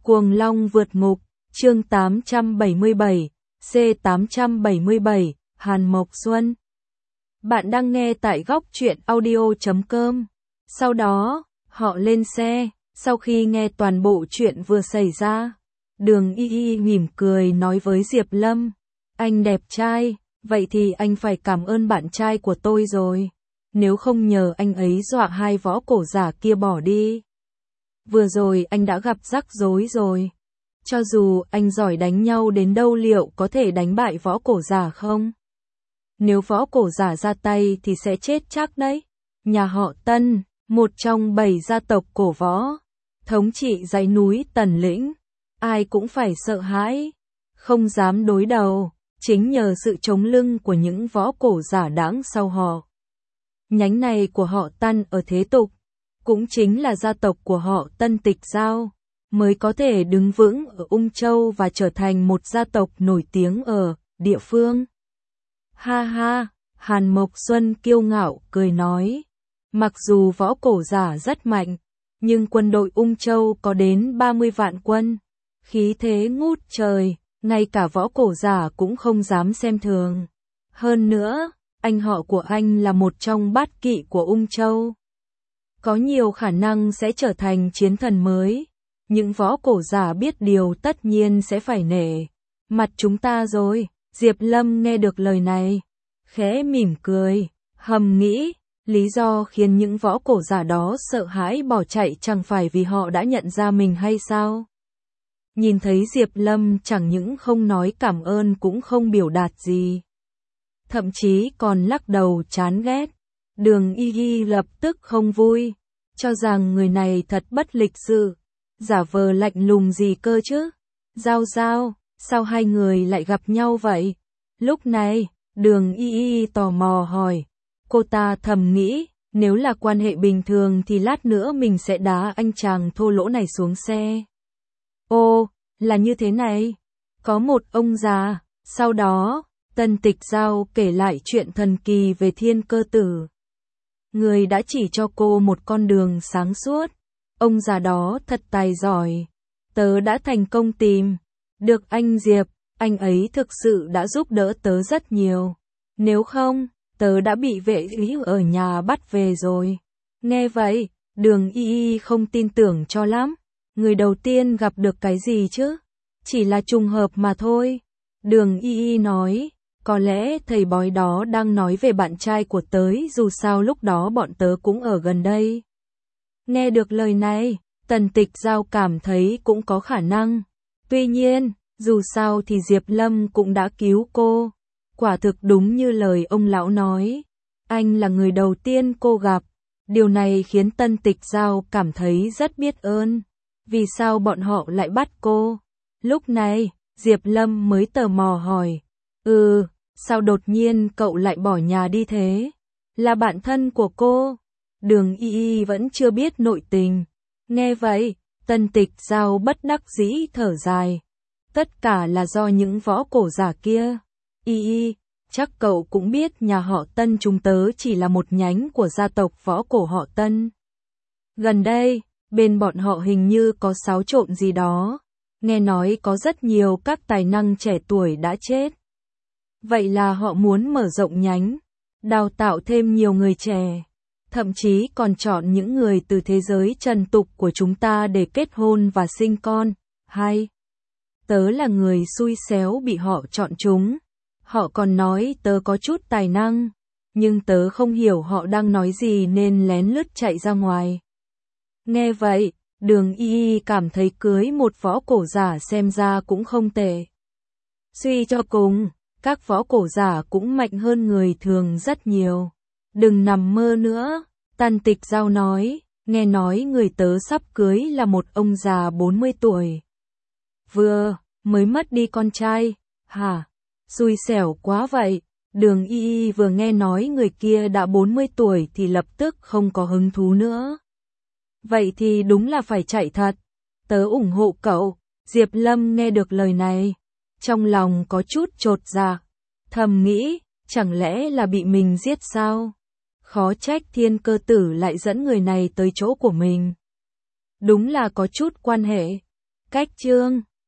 Cuồng Long vượt ngục, chương 877, C877, Hàn Mộc Xuân. Bạn đang nghe tại góc truyện audio.com. Sau đó, họ lên xe, sau khi nghe toàn bộ chuyện vừa xảy ra. Đường Y Y mỉm cười nói với Diệp Lâm, anh đẹp trai, vậy thì anh phải cảm ơn bạn trai của tôi rồi. Nếu không nhờ anh ấy dọa hai võ cổ giả kia bỏ đi. Vừa rồi anh đã gặp rắc rối rồi. Cho dù anh giỏi đánh nhau đến đâu liệu có thể đánh bại võ cổ giả không? Nếu võ cổ giả ra tay thì sẽ chết chắc đấy. Nhà họ Tân, một trong 7 gia tộc cổ võ, thống trị dãy núi Tần Lĩnh, ai cũng phải sợ hãi, không dám đối đầu, chính nhờ sự chống lưng của những võ cổ giả đãng sau họ. Nhánh này của họ Tân ở thế tục, cũng chính là gia tộc của họ Tân Tịch Giao, mới có thể đứng vững ở Ung Châu và trở thành một gia tộc nổi tiếng ở địa phương. Ha ha, Hàn Mộc Xuân kiêu ngạo cười nói, mặc dù võ cổ giả rất mạnh, nhưng quân đội Ung Châu có đến 30 vạn quân, khí thế ngút trời, ngay cả võ cổ giả cũng không dám xem thường. Hơn nữa, anh họ của anh là một trong bát kỵ của Ung Châu, có nhiều khả năng sẽ trở thành chiến thần mới. Những võ cổ giả biết điều tất nhiên sẽ phải nể mặt chúng ta rồi. Diệp Lâm nghe được lời này, khẽ mỉm cười, hầm nghĩ, lý do khiến những võ cổ giả đó sợ hãi bỏ chạy chẳng phải vì họ đã nhận ra mình hay sao? Nhìn thấy Diệp Lâm chẳng những không nói cảm ơn cũng không biểu đạt gì, thậm chí còn lắc đầu chán ghét. Đường Y Y lập tức không vui, cho rằng người này thật bất lịch sự, giả vờ lạnh lùng gì cơ chứ. Giao Giao, sao hai người lại gặp nhau vậy? Lúc này, Đường Y Y tò mò hỏi. Cô ta thầm nghĩ, nếu là quan hệ bình thường thì lát nữa mình sẽ đá anh chàng thô lỗ này xuống xe. Ô, là như thế này. Có một ông già, sau đó, Tân Tịch Giao kể lại chuyện thần kỳ về Thiên Cơ Tử. Người đã chỉ cho cô một con đường sáng suốt. Ông già đó thật tài giỏi. Tớ đã thành công tìm được anh Diệp, anh ấy thực sự đã giúp đỡ tớ rất nhiều. Nếu không, tớ đã bị vệ úy ở nhà bắt về rồi. Nghe vậy, Đường Y Y không tin tưởng cho lắm. Người đầu tiên gặp được cái gì chứ? Chỉ là trùng hợp mà thôi. Đường Y Y nói, có lẽ thầy bói đó đang nói về bạn trai của tớ, dù sao lúc đó bọn tớ cũng ở gần đây. Nghe được lời này, Tần Tịch Giao cảm thấy cũng có khả năng. Tuy nhiên, dù sao thì Diệp Lâm cũng đã cứu cô. Quả thực đúng như lời ông lão nói. Anh là người đầu tiên cô gặp. Điều này khiến Tần Tịch Giao cảm thấy rất biết ơn. Vì sao bọn họ lại bắt cô? Lúc này, Diệp Lâm mới tò mò hỏi. Sao đột nhiên cậu lại bỏ nhà đi thế? Là bạn thân của cô? Đường Y Y vẫn chưa biết nội tình. Nghe vậy, Tần Tịch Giao bất đắc dĩ thở dài. Tất cả là do những võ cổ giả kia. Y Y, chắc cậu cũng biết nhà họ Tân chúng tớ chỉ là một nhánh của gia tộc võ cổ họ Tân. Gần đây, bên bọn họ hình như có xáo trộn gì đó. Nghe nói có rất nhiều các tài năng trẻ tuổi đã chết. Vậy là họ muốn mở rộng nhánh, đào tạo thêm nhiều người trẻ. Thậm chí còn chọn những người từ thế giới trần tục của chúng ta để kết hôn và sinh con. Hay, tớ là người xui xéo bị họ chọn chúng. Họ còn nói tớ có chút tài năng, nhưng tớ không hiểu họ đang nói gì nên lén lút chạy ra ngoài. Nghe vậy, Đường Y Y cảm thấy cưới một võ cổ giả xem ra cũng không tệ. Suy cho cùng, các võ cổ giả cũng mạnh hơn người thường rất nhiều. Đừng nằm mơ nữa, Tần Tịch Giao nói, nghe nói người tớ sắp cưới là một ông già 40 tuổi. Vừa mới mất đi con trai, hả? Xui xẻo quá vậy. Đường Y Y vừa nghe nói người kia đã 40 tuổi thì lập tức không có hứng thú nữa. Vậy thì đúng là phải chạy thật. Tớ ủng hộ cậu. Diệp Lâm nghe được lời này, trong lòng có chút chột dạ, thầm nghĩ, chẳng lẽ là bị mình giết sao? Khó trách Thiên Cơ Tử lại dẫn người này tới chỗ của mình. Đúng là có chút quan hệ. Cách chương